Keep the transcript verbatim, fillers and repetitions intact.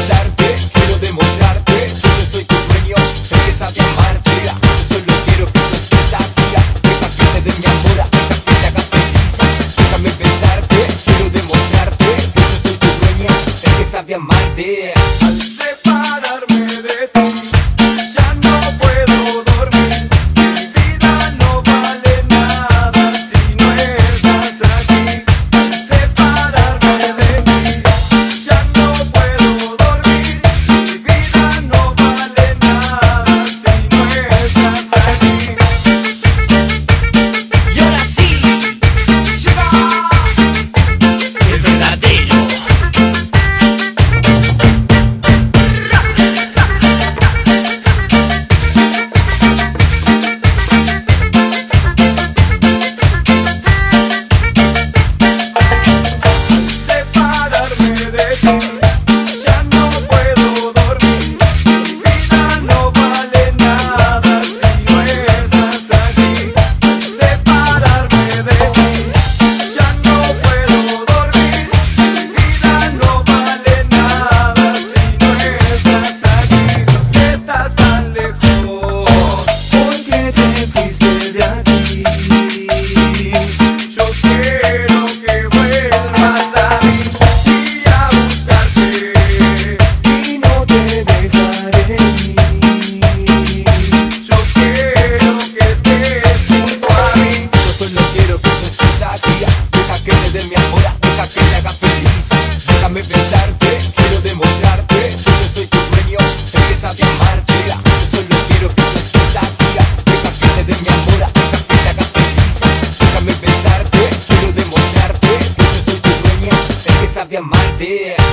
besarte, quiero demostrarte que yo soy tu dueño, el que sabe amarte. Yo solo quiero que tú estés aquí. Deja que te dé mi amor, deja que te haga feliz. Déjame besarte, quiero demostrarte que yo soy tu dueño, el que sabe amarte. Al separarme de ti, ya no puedo dormir. Mi vida no vale nada si no estás aquí. Al separarme de ti, ya no puedo dormir. Mi vida no vale nada si no estás aquí. Y ahora sí, el verdadero. Separarme de ti, ya no puedo dormir. Mi vida no vale nada si no estás aquí. Separarme de ti, ya no puedo dormir. Mi vida no vale nada si no estás aquí. ¿Por qué estás tan lejos? ¿Por qué te fuiste de aquí? Yo quiero que vuelvas a mí y a buscarte, y no te dejaré ir. Yo quiero que estés junto a mí. Yo solo quiero que tú estés aquí. Deja que te dé mi amor, deja que te haga feliz. Déjame besarte, quiero demostrarte que yo soy tu dueño, el que sabe amarte. Yo solo quiero que tú estés aquí. Deja que te dé mi amor, deja que te haga feliz. Déjame besarte, quiero demostrarte que yo soy tu dueño, el que sabe amarte.